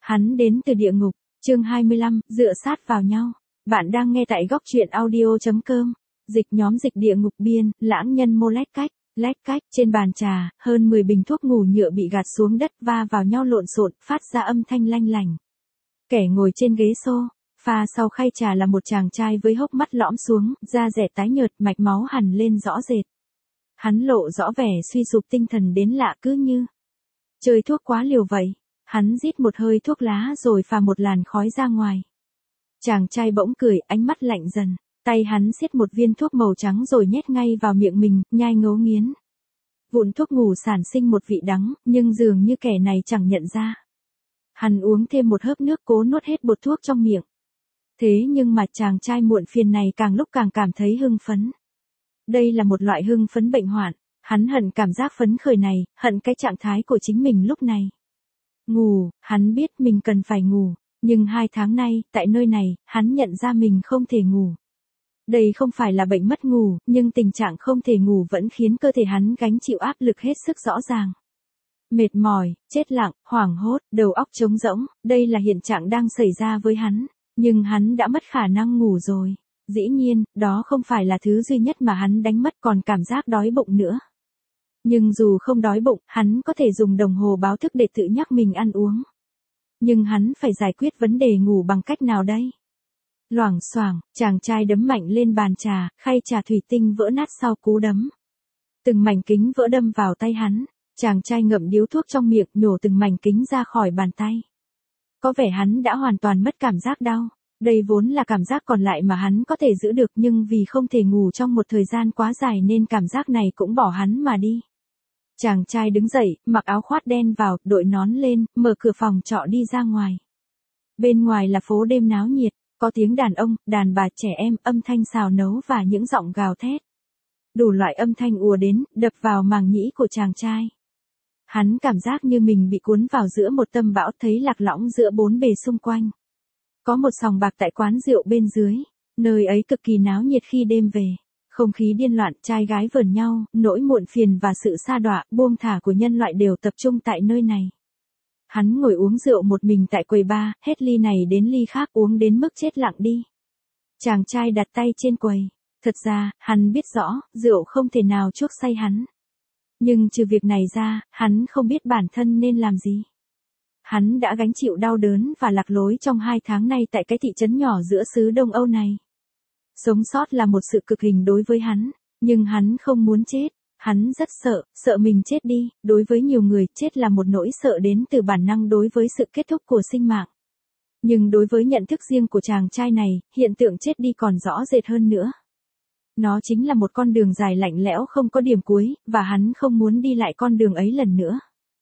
Hắn đến từ địa ngục, chương 25, dựa sát vào nhau. Bạn đang nghe tại góc truyện audio.com. Dịch nhóm dịch địa ngục biên, lãng nhân mô lách cách, trên bàn trà, hơn 10 bình thuốc ngủ nhựa bị gạt xuống đất va vào nhau lộn xộn, phát ra âm thanh lanh lành. Kẻ ngồi trên ghế sofa sau khay trà là một chàng trai với hốc mắt lõm xuống, da dẻ tái nhợt, mạch máu hằn lên rõ rệt. Hắn lộ rõ vẻ suy sụp tinh thần đến lạ, cứ như chơi thuốc quá liều vậy. Hắn rít một hơi thuốc lá rồi phà một làn khói ra ngoài. Chàng trai bỗng cười, ánh mắt lạnh dần. Tay hắn siết một viên thuốc màu trắng rồi nhét ngay vào miệng mình, nhai ngấu nghiến. Vụn thuốc ngủ sản sinh một vị đắng, nhưng dường như kẻ này chẳng nhận ra. Hắn uống thêm một hớp nước cố nuốt hết bột thuốc trong miệng. Thế nhưng mà chàng trai muộn phiền này càng lúc càng cảm thấy hưng phấn. Đây là một loại hưng phấn bệnh hoạn. Hắn hận cảm giác phấn khởi này, hận cái trạng thái của chính mình lúc này. Ngủ, hắn biết mình cần phải ngủ, nhưng 2 tháng nay, tại nơi này, hắn nhận ra mình không thể ngủ. Đây không phải là bệnh mất ngủ, nhưng tình trạng không thể ngủ vẫn khiến cơ thể hắn gánh chịu áp lực hết sức rõ ràng. Mệt mỏi, chết lặng, hoảng hốt, đầu óc trống rỗng, đây là hiện trạng đang xảy ra với hắn, nhưng hắn đã mất khả năng ngủ rồi. Dĩ nhiên, đó không phải là thứ duy nhất mà hắn đánh mất, còn cảm giác đói bụng nữa. Nhưng dù không đói bụng, hắn có thể dùng đồng hồ báo thức để tự nhắc mình ăn uống. Nhưng hắn phải giải quyết vấn đề ngủ bằng cách nào đây? Loảng xoảng, chàng trai đấm mạnh lên bàn trà, khay trà thủy tinh vỡ nát sau cú đấm. Từng mảnh kính vỡ đâm vào tay hắn, chàng trai ngậm điếu thuốc trong miệng, nhổ từng mảnh kính ra khỏi bàn tay. Có vẻ hắn đã hoàn toàn mất cảm giác đau. Đây vốn là cảm giác còn lại mà hắn có thể giữ được, nhưng vì không thể ngủ trong một thời gian quá dài nên cảm giác này cũng bỏ hắn mà đi. Chàng trai đứng dậy, mặc áo khoác đen vào, đội nón lên, mở cửa phòng trọ đi ra ngoài. Bên ngoài là phố đêm náo nhiệt, có tiếng đàn ông, đàn bà, trẻ em, âm thanh xào nấu và những giọng gào thét. Đủ loại âm thanh ùa đến, đập vào màng nhĩ của chàng trai. Hắn cảm giác như mình bị cuốn vào giữa một tâm bão, thấy lạc lõng giữa bốn bề xung quanh. Có một sòng bạc tại quán rượu bên dưới, nơi ấy cực kỳ náo nhiệt khi đêm về. Không khí điên loạn, trai gái vờn nhau, nỗi muộn phiền và sự sa đọa, buông thả của nhân loại đều tập trung tại nơi này. Hắn ngồi uống rượu một mình tại quầy bar, hết ly này đến ly khác, uống đến mức chết lặng đi. Chàng trai đặt tay trên quầy. Thật ra, hắn biết rõ, rượu không thể nào chuốc say hắn. Nhưng trừ việc này ra, hắn không biết bản thân nên làm gì. Hắn đã gánh chịu đau đớn và lạc lối trong 2 tháng nay tại cái thị trấn nhỏ giữa xứ Đông Âu này. Sống sót là một sự cực hình đối với hắn, nhưng hắn không muốn chết. Hắn rất sợ mình chết đi. Đối với nhiều người, chết là một nỗi sợ đến từ bản năng đối với sự kết thúc của sinh mạng. Nhưng đối với nhận thức riêng của chàng trai này, hiện tượng chết đi còn rõ rệt hơn nữa. Nó chính là một con đường dài lạnh lẽo không có điểm cuối, và hắn không muốn đi lại con đường ấy lần nữa.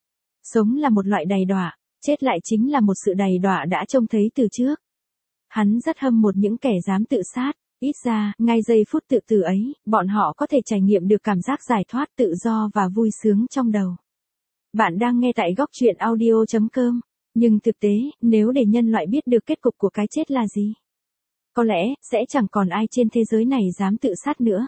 Sống là một loại đày đọa, chết lại chính là một sự đày đọa đã trông thấy từ trước. Hắn rất hâm mộ những kẻ dám tự sát. Ít ra, ngay giây phút tự tử ấy, bọn họ có thể trải nghiệm được cảm giác giải thoát, tự do và vui sướng trong đầu. Bạn đang nghe tại góc truyện audio.com. Nhưng thực tế, nếu để nhân loại biết được kết cục của cái chết là gì, có lẽ, sẽ chẳng còn ai trên thế giới này dám tự sát nữa.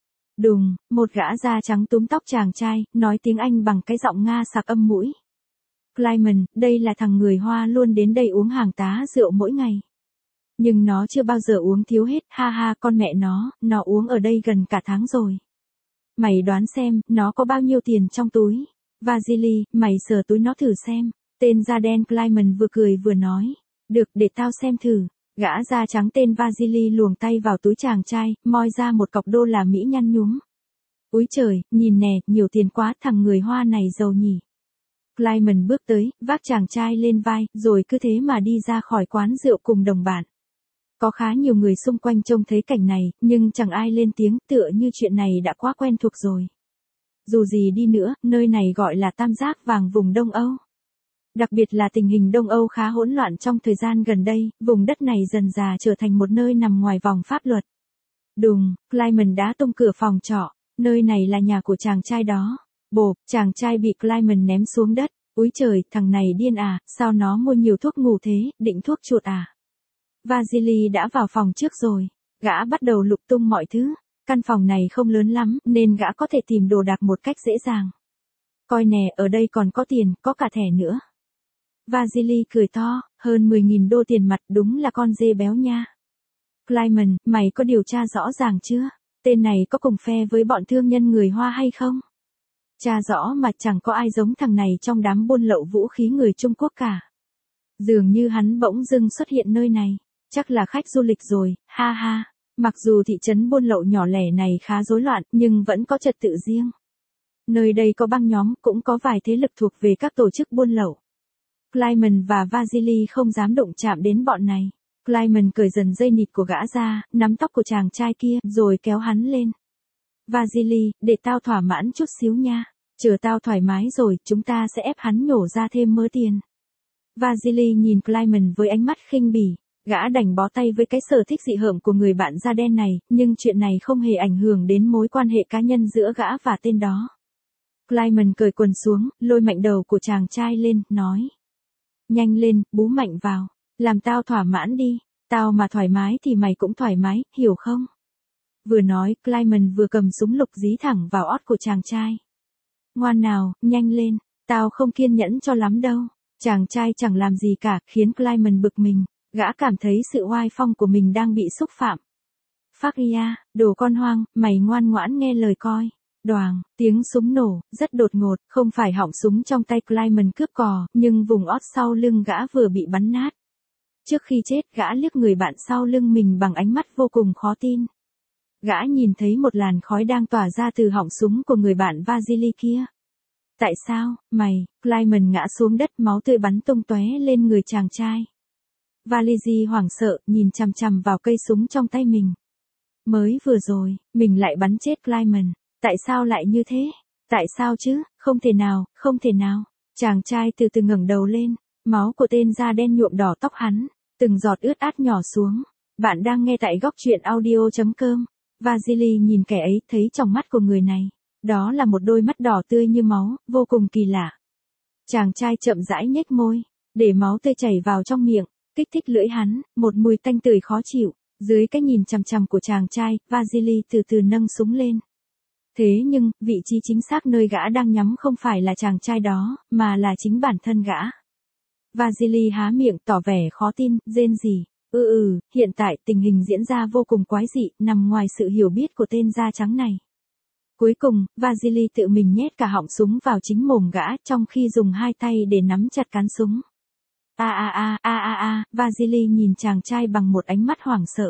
Đùng, một gã da trắng túm tóc chàng trai, nói tiếng Anh bằng cái giọng Nga sặc âm mũi. Clyman, đây là thằng người Hoa luôn đến đây uống hàng tá rượu mỗi ngày. Nhưng nó chưa bao giờ uống thiếu hết, ha ha, con mẹ nó uống ở đây gần cả tháng rồi. Mày đoán xem, nó có bao nhiêu tiền trong túi? Vasily, mày sờ túi nó thử xem. Tên da đen Clyman vừa cười vừa nói. Được, để tao xem thử. Gã da trắng tên Vasily luồng tay vào túi chàng trai, moi ra một cọc đô la Mỹ nhăn nhúm. Úi trời, nhìn nè, nhiều tiền quá, thằng người Hoa này giàu nhỉ. Clyman bước tới, vác chàng trai lên vai, rồi cứ thế mà đi ra khỏi quán rượu cùng đồng bạn. Có khá nhiều người xung quanh trông thấy cảnh này, nhưng chẳng ai lên tiếng, tựa như chuyện này đã quá quen thuộc rồi. Dù gì đi nữa, nơi này gọi là tam giác vàng vùng Đông Âu. Đặc biệt là tình hình Đông Âu khá hỗn loạn trong thời gian gần đây, vùng đất này dần dà trở thành một nơi nằm ngoài vòng pháp luật. Đùng, Clyman đã tung cửa phòng trọ, nơi này là nhà của chàng trai đó. Bộp, chàng trai bị Clyman ném xuống đất. Úi trời, thằng này điên à, sao nó mua nhiều thuốc ngủ thế, định thuốc chuột à? Vasily đã vào phòng trước rồi. Gã bắt đầu lục tung mọi thứ. Căn phòng này không lớn lắm, nên gã có thể tìm đồ đạc một cách dễ dàng. Coi nè, ở đây còn có tiền, có cả thẻ nữa. Vasily cười to, hơn 10.000 đô tiền mặt đúng là con dê béo nha. Clyment, mày có điều tra rõ ràng chưa? Tên này có cùng phe với bọn thương nhân người Hoa hay không? Tra rõ mà chẳng có ai giống thằng này trong đám buôn lậu vũ khí người Trung Quốc cả. Dường như hắn bỗng dưng xuất hiện nơi này. Chắc là khách du lịch rồi, ha ha. Mặc dù thị trấn buôn lậu nhỏ lẻ này khá rối loạn, nhưng vẫn có trật tự riêng. Nơi đây có băng nhóm, cũng có vài thế lực thuộc về các tổ chức buôn lậu. Clyment và Vasily không dám đụng chạm đến bọn này. Clyment cởi dần dây nịt của gã ra, nắm tóc của chàng trai kia, rồi kéo hắn lên. Vasily, để tao thỏa mãn chút xíu nha. Chờ tao thoải mái rồi, chúng ta sẽ ép hắn nhổ ra thêm mớ tiền. Vasily nhìn Clyment với ánh mắt khinh bỉ. Gã đành bó tay với cái sở thích dị hợm của người bạn da đen này, nhưng chuyện này không hề ảnh hưởng đến mối quan hệ cá nhân giữa gã và tên đó. Clyment cởi quần xuống, lôi mạnh đầu của chàng trai lên, nói. Nhanh lên, bú mạnh vào. Làm tao thỏa mãn đi. Tao mà thoải mái thì mày cũng thoải mái, hiểu không? Vừa nói, Clyment vừa cầm súng lục dí thẳng vào ót của chàng trai. Ngoan nào, nhanh lên. Tao không kiên nhẫn cho lắm đâu. Chàng trai chẳng làm gì cả, khiến Clyment bực mình. Gã cảm thấy sự oai phong của mình đang bị xúc phạm. Faria, đồ con hoang, mày ngoan ngoãn nghe lời coi. Đoàng, tiếng súng nổ, rất đột ngột, không phải họng súng trong tay Clyment cướp cò, nhưng vùng ót sau lưng gã vừa bị bắn nát. Trước khi chết, gã liếc người bạn sau lưng mình bằng ánh mắt vô cùng khó tin. Gã nhìn thấy một làn khói đang tỏa ra từ họng súng của người bạn Vasily kia. Tại sao, mày? Clyment ngã xuống đất, máu tươi bắn tung tóe lên người chàng trai. Vasily hoảng sợ, nhìn chằm chằm vào cây súng trong tay mình. Mới vừa rồi, mình lại bắn chết Clyment. Tại sao lại như thế? Tại sao chứ? Không thể nào, không thể nào. Chàng trai từ từ ngẩng đầu lên, máu của tên da đen nhuộm đỏ tóc hắn, từng giọt ướt át nhỏ xuống. Bạn đang nghe tại góc truyện audio.com. Vasily nhìn kẻ ấy, thấy trong mắt của người này. Đó là một đôi mắt đỏ tươi như máu, vô cùng kỳ lạ. Chàng trai chậm rãi nhếch môi, để máu tươi chảy vào trong miệng, kích thích lưỡi hắn, một mùi tanh tưởi khó chịu. Dưới cái nhìn chằm chằm của chàng trai, Vasily từ từ nâng súng lên. Thế nhưng, vị trí chính xác nơi gã đang nhắm không phải là chàng trai đó, mà là chính bản thân gã. Vasily há miệng tỏ vẻ khó tin, rên rỉ. Hiện tại tình hình diễn ra vô cùng quái dị, nằm ngoài sự hiểu biết của tên da trắng này. Cuối cùng, Vasily tự mình nhét cả họng súng vào chính mồm gã, trong khi dùng hai tay để nắm chặt cán súng. Vasily nhìn chàng trai bằng một ánh mắt hoảng sợ.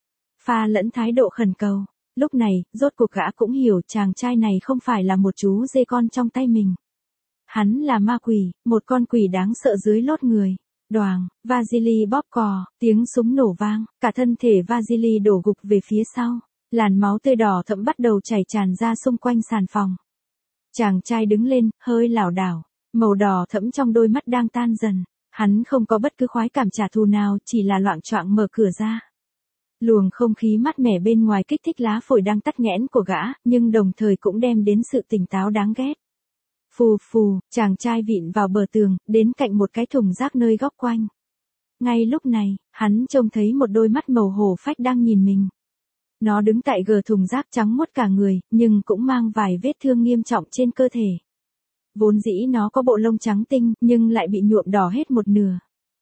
Pha lẫn thái độ khẩn cầu. Lúc này, rốt cuộc gã cũng hiểu chàng trai này không phải là một chú dê con trong tay mình. Hắn là ma quỷ, một con quỷ đáng sợ dưới lốt người. Đoàng, Vasily bóp cò, tiếng súng nổ vang, cả thân thể Vasily đổ gục về phía sau. Làn máu tươi đỏ thẫm bắt đầu chảy tràn ra xung quanh sàn phòng. Chàng trai đứng lên, hơi lảo đảo, màu đỏ thẫm trong đôi mắt đang tan dần. Hắn không có bất cứ khoái cảm trả thù nào, chỉ là loạng choạng mở cửa ra. Luồng không khí mát mẻ bên ngoài kích thích lá phổi đang tắc nghẽn của gã, nhưng đồng thời cũng đem đến sự tỉnh táo đáng ghét. Phù phù, chàng trai vịn vào bờ tường, đến cạnh một cái thùng rác nơi góc quanh. Ngay lúc này, hắn trông thấy một đôi mắt màu hổ phách đang nhìn mình. Nó đứng tại gờ thùng rác trắng muốt cả người, nhưng cũng mang vài vết thương nghiêm trọng trên cơ thể. Vốn dĩ nó có bộ lông trắng tinh, nhưng lại bị nhuộm đỏ hết một nửa.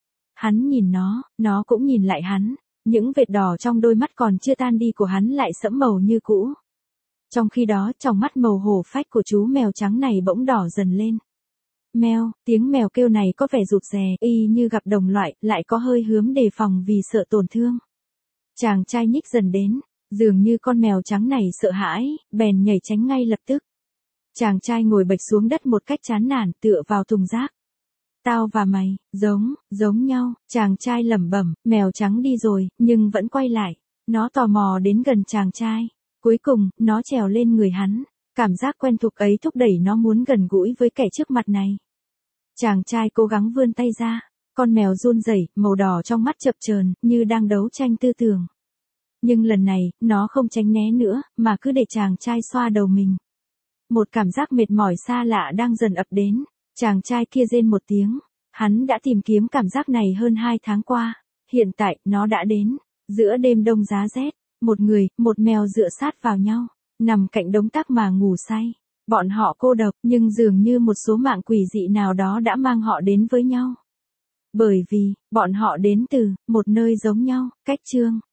Hắn nhìn nó cũng nhìn lại hắn. Những vệt đỏ trong đôi mắt còn chưa tan đi của hắn lại sẫm màu như cũ. Trong khi đó, trong mắt màu hổ phách của chú mèo trắng này bỗng đỏ dần lên. Mèo, tiếng mèo kêu này có vẻ rụt rè, y như gặp đồng loại, lại có hơi hướng đề phòng vì sợ tổn thương. Chàng trai nhích dần đến, dường như con mèo trắng này sợ hãi, bèn nhảy tránh ngay lập tức. Chàng trai ngồi bệt xuống đất một cách chán nản, tựa vào thùng rác. Tao và mày, giống nhau, chàng trai lẩm bẩm, mèo trắng đi rồi, nhưng vẫn quay lại. Nó tò mò đến gần chàng trai. Cuối cùng, nó trèo lên người hắn. Cảm giác quen thuộc ấy thúc đẩy nó muốn gần gũi với kẻ trước mặt này. Chàng trai cố gắng vươn tay ra. Con mèo run rẩy, màu đỏ trong mắt chập chờn, như đang đấu tranh tư tưởng. Nhưng lần này, nó không tránh né nữa, mà cứ để chàng trai xoa đầu mình. Một cảm giác mệt mỏi xa lạ đang dần ập đến. Chàng trai kia rên một tiếng. Hắn đã tìm kiếm cảm giác này hơn 2 tháng qua. Hiện tại, nó đã đến. Giữa đêm đông giá rét, một người, một mèo dựa sát vào nhau, nằm cạnh đống tắc mà ngủ say. Bọn họ cô độc, nhưng dường như một số mạng quỷ dị nào đó đã mang họ đến với nhau. Bởi vì, bọn họ đến từ một nơi giống nhau, cách chương.